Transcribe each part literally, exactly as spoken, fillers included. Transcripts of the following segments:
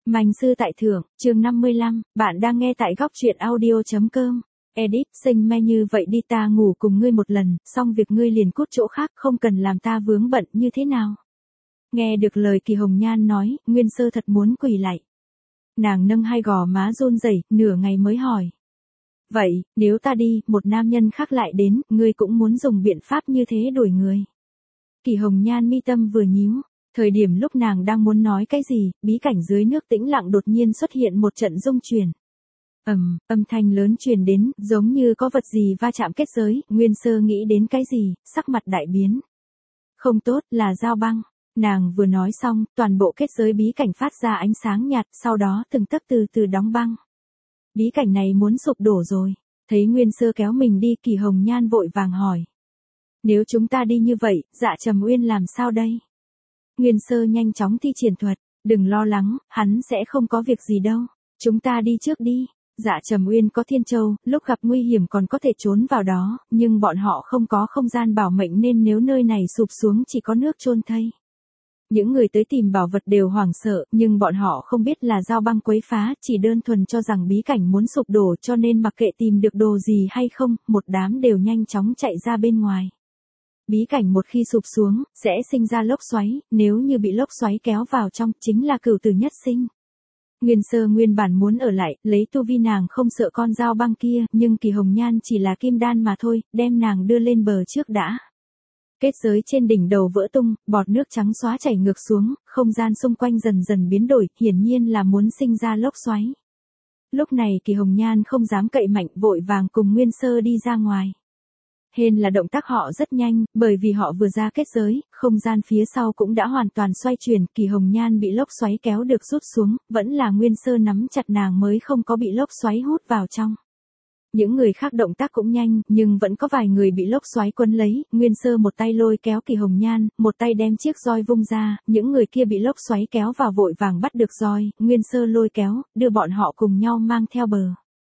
Manh sư tại thượng, chương năm mươi lăm, bạn đang nghe tại góc truyện audio.com. Edit, xinh me như vậy đi, ta ngủ cùng ngươi một lần, xong việc ngươi liền cút chỗ khác, không cần làm ta vướng bận như thế nào. Nghe được lời Kỳ Hồng Nhan nói, Nguyên Sơ thật muốn quỳ lạy. Nàng nâng hai gò má run rẩy, nửa ngày mới hỏi. Vậy, nếu ta đi, một nam nhân khác lại đến, ngươi cũng muốn dùng biện pháp như thế đuổi người. Kỳ Hồng Nhan mi tâm vừa nhíu. Thời điểm lúc nàng đang muốn nói cái gì, bí cảnh dưới nước tĩnh lặng đột nhiên xuất hiện một trận rung chuyển. Ầm, âm thanh lớn truyền đến, giống như có vật gì va chạm kết giới, Nguyên Sơ nghĩ đến cái gì, sắc mặt đại biến. Không tốt, là Giao Băng. Nàng vừa nói xong, toàn bộ kết giới bí cảnh phát ra ánh sáng nhạt, sau đó từng tấc từ từ đóng băng. Bí cảnh này muốn sụp đổ rồi. Thấy Nguyên Sơ kéo mình đi, Kỳ Hồng Nhan vội vàng hỏi. Nếu chúng ta đi như vậy, Dạ Trầm Uyên làm sao đây? Nguyên Sơ nhanh chóng thi triển thuật, đừng lo lắng, hắn sẽ không có việc gì đâu. Chúng ta đi trước đi. Dạ Trầm Uyên có Thiên Châu, lúc gặp nguy hiểm còn có thể trốn vào đó, nhưng bọn họ không có không gian bảo mệnh nên nếu nơi này sụp xuống chỉ có nước chôn thây. Những người tới tìm bảo vật đều hoảng sợ, nhưng bọn họ không biết là Giao Băng quấy phá, chỉ đơn thuần cho rằng bí cảnh muốn sụp đổ cho nên mặc kệ tìm được đồ gì hay không, một đám đều nhanh chóng chạy ra bên ngoài. Bí cảnh một khi sụp xuống, sẽ sinh ra lốc xoáy, nếu như bị lốc xoáy kéo vào trong, chính là cửu tử nhất sinh. Nguyên Sơ nguyên bản muốn ở lại, lấy tu vi nàng không sợ con Giao Băng kia, nhưng Kỳ Hồng Nhan chỉ là kim đan mà thôi, đem nàng đưa lên bờ trước đã. Kết giới trên đỉnh đầu vỡ tung, bọt nước trắng xóa chảy ngược xuống, không gian xung quanh dần dần biến đổi, hiển nhiên là muốn sinh ra lốc xoáy. Lúc này Kỳ Hồng Nhan không dám cậy mạnh, vội vàng cùng Nguyên Sơ đi ra ngoài. Hên là động tác họ rất nhanh, bởi vì họ vừa ra kết giới, không gian phía sau cũng đã hoàn toàn xoay chuyển, Kỳ Hồng Nhan bị lốc xoáy kéo được rút xuống, vẫn là Nguyên Sơ nắm chặt nàng mới không có bị lốc xoáy hút vào trong. Những người khác động tác cũng nhanh, nhưng vẫn có vài người bị lốc xoáy quấn lấy, Nguyên Sơ một tay lôi kéo Kỳ Hồng Nhan, một tay đem chiếc roi vung ra, những người kia bị lốc xoáy kéo vào vội vàng bắt được roi, Nguyên Sơ lôi kéo, đưa bọn họ cùng nhau mang theo bờ.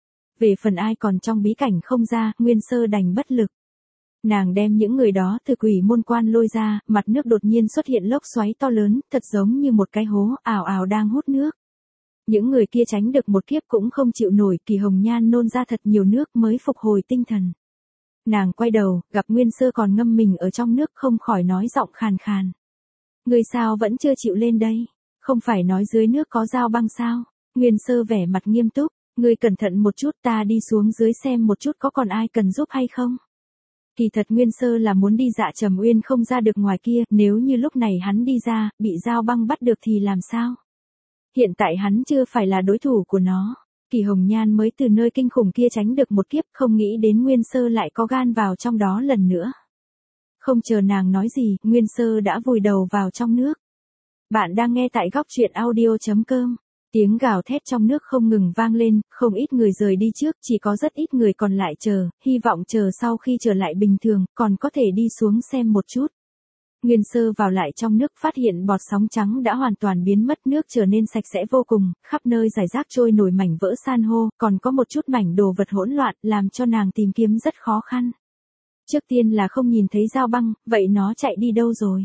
Về phần ai còn trong bí cảnh không ra, Nguyên Sơ đành bất lực. Nàng đem những người đó từ quỷ môn quan lôi ra, mặt nước đột nhiên xuất hiện lốc xoáy to lớn, thật giống như một cái hố, ào ào đang hút nước. Những người kia tránh được một kiếp cũng không chịu nổi, Kỳ Hồng Nhan nôn ra thật nhiều nước mới phục hồi tinh thần. Nàng quay đầu, gặp Nguyên Sơ còn ngâm mình ở trong nước không khỏi nói giọng khàn khàn. Người sao vẫn chưa chịu lên đây? Không phải nói dưới nước có Giao Băng sao? Nguyên Sơ vẻ mặt nghiêm túc, ngươi cẩn thận một chút, ta đi xuống dưới xem một chút có còn ai cần giúp hay không? Kỳ thật Nguyên Sơ là muốn đi Dạ Trầm Uyên không ra được ngoài kia, nếu như lúc này hắn đi ra, bị Giao Băng bắt được thì làm sao? Hiện tại hắn chưa phải là đối thủ của nó. Kỳ Hồng Nhan mới từ nơi kinh khủng kia tránh được một kiếp, không nghĩ đến Nguyên Sơ lại có gan vào trong đó lần nữa. Không chờ nàng nói gì, Nguyên Sơ đã vùi đầu vào trong nước. Bạn đang nghe tại góc truyện audio.com. Tiếng gào thét trong nước không ngừng vang lên, không ít người rời đi trước, chỉ có rất ít người còn lại chờ, hy vọng chờ sau khi trở lại bình thường, còn có thể đi xuống xem một chút. Nguyên Sơ vào lại trong nước phát hiện bọt sóng trắng đã hoàn toàn biến mất, nước trở nên sạch sẽ vô cùng, khắp nơi rải rác trôi nổi mảnh vỡ san hô, còn có một chút mảnh đồ vật hỗn loạn, làm cho nàng tìm kiếm rất khó khăn. Trước tiên là không nhìn thấy Giao Băng, vậy nó chạy đi đâu rồi?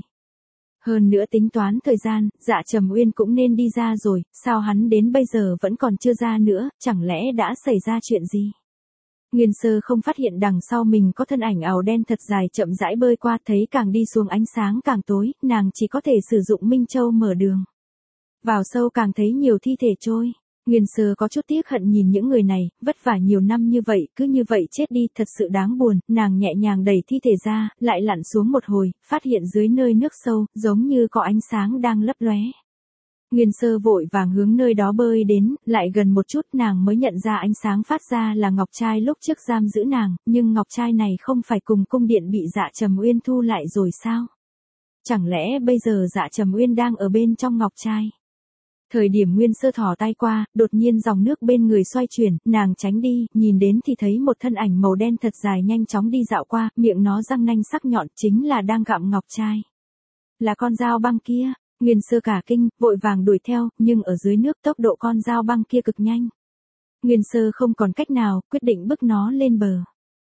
Hơn nữa tính toán thời gian, Dạ Trầm Uyên cũng nên đi ra rồi, sao hắn đến bây giờ vẫn còn chưa ra nữa, chẳng lẽ đã xảy ra chuyện gì? Nguyên Sơ không phát hiện đằng sau mình có thân ảnh ảo đen thật dài chậm rãi bơi qua, thấy càng đi xuống ánh sáng càng tối, nàng chỉ có thể sử dụng Minh Châu mở đường. Vào sâu càng thấy nhiều thi thể trôi. Nguyên Sơ có chút tiếc hận nhìn những người này, vất vả nhiều năm như vậy, cứ như vậy chết đi, thật sự đáng buồn, nàng nhẹ nhàng đẩy thi thể ra, lại lặn xuống một hồi, phát hiện dưới nơi nước sâu, giống như có ánh sáng đang lấp lóe. Nguyên Sơ vội vàng hướng nơi đó bơi đến, lại gần một chút nàng mới nhận ra ánh sáng phát ra là ngọc trai lúc trước giam giữ nàng, nhưng ngọc trai này không phải cùng cung điện bị Dạ Trầm Uyên thu lại rồi sao? Chẳng lẽ bây giờ Dạ Trầm Uyên đang ở bên trong ngọc trai? Thời điểm Nguyên Sơ thò tay qua, đột nhiên dòng nước bên người xoay chuyển, nàng tránh đi, nhìn đến thì thấy một thân ảnh màu đen thật dài nhanh chóng đi dạo qua, miệng nó răng nanh sắc nhọn, chính là đang gặm ngọc trai. Là con Giao Băng kia. Nguyên Sơ cả kinh, vội vàng đuổi theo, nhưng ở dưới nước tốc độ con Giao Băng kia cực nhanh. Nguyên Sơ không còn cách nào, quyết định bức nó lên bờ.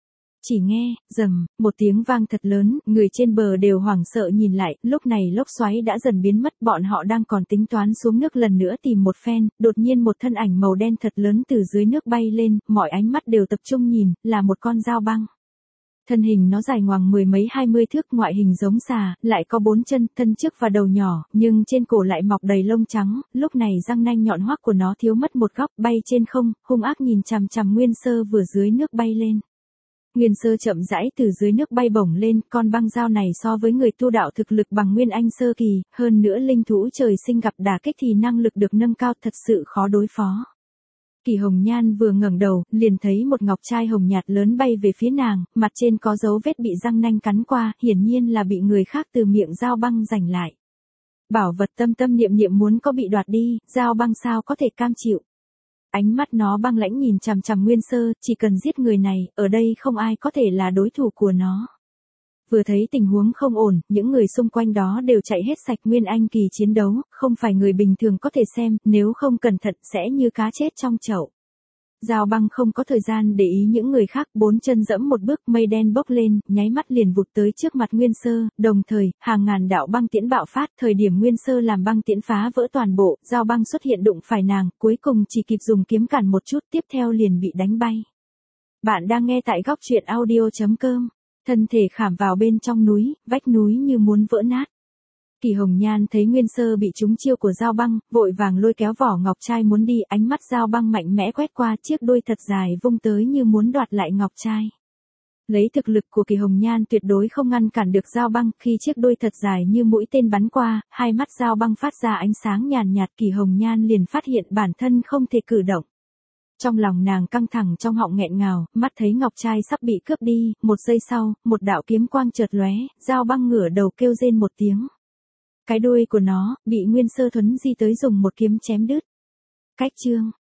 chỉ nghe, rầm, một tiếng vang thật lớn, người trên bờ đều hoảng sợ nhìn lại, lúc này lốc xoáy đã dần biến mất, bọn họ đang còn tính toán xuống nước lần nữa tìm một phen, đột nhiên một thân ảnh màu đen thật lớn từ dưới nước bay lên, mọi ánh mắt đều tập trung nhìn, là một con dao băng. Thân hình nó dài ngoằng mười mấy hai mươi thước, ngoại hình giống xà, lại có bốn chân, thân trước và đầu nhỏ, nhưng trên cổ lại mọc đầy lông trắng, lúc này răng nanh nhọn hoắt của nó thiếu mất một góc, bay trên không, hung ác nhìn chằm chằm Nguyên Sơ vừa dưới nước bay lên. Nguyên Sơ chậm rãi từ dưới nước bay bổng lên, con băng dao này so với người tu đạo thực lực bằng Nguyên Anh sơ kỳ, hơn nữa linh thú trời sinh gặp đả kích thì năng lực được nâng cao thật sự khó đối phó. Kỳ Hồng Nhan vừa ngẩng đầu, liền thấy một ngọc trai hồng nhạt lớn bay về phía nàng, mặt trên có dấu vết bị răng nanh cắn qua, hiển nhiên là bị người khác từ miệng dao băng giành lại. Bảo vật tâm tâm niệm niệm muốn có bị đoạt đi, dao băng sao có thể cam chịu. Ánh mắt nó băng lãnh nhìn chằm chằm Nguyên Sơ, chỉ cần giết người này, ở đây không ai có thể là đối thủ của nó. Vừa thấy tình huống không ổn, những người xung quanh đó đều chạy hết sạch. Nguyên Anh kỳ chiến đấu, không phải người bình thường có thể xem, nếu không cẩn thận sẽ như cá chết trong chậu. Dao băng không có thời gian để ý những người khác, bốn chân dẫm một bước, mây đen bốc lên, nháy mắt liền vụt tới trước mặt Nguyên Sơ, đồng thời, hàng ngàn đạo băng tiễn bạo phát, thời điểm Nguyên Sơ làm băng tiễn phá vỡ toàn bộ, dao băng xuất hiện đụng phải nàng, cuối cùng chỉ kịp dùng kiếm cản một chút, tiếp theo liền bị đánh bay. Bạn đang nghe tại góc truyện audio chấm com. Thân thể khảm vào bên trong núi, vách núi như muốn vỡ nát. Kỳ Hồng Nhan thấy Nguyên Sơ bị trúng chiêu của dao băng, vội vàng lôi kéo vỏ ngọc trai muốn đi, ánh mắt dao băng mạnh mẽ quét qua, chiếc đuôi thật dài vung tới như muốn đoạt lại ngọc trai. Lấy thực lực của Kỳ Hồng Nhan tuyệt đối không ngăn cản được dao băng, khi chiếc đuôi thật dài như mũi tên bắn qua, hai mắt dao băng phát ra ánh sáng nhàn nhạt, Kỳ Hồng Nhan liền phát hiện bản thân không thể cử động. Trong lòng nàng căng thẳng, trong họng nghẹn ngào, mắt thấy ngọc trai sắp bị cướp đi, một giây sau, một đạo kiếm quang chợt lóe, dao băng ngửa đầu kêu rên một tiếng. Cái đuôi của nó, bị Nguyên Sơ thuấn di tới dùng một kiếm chém đứt. Cách chương.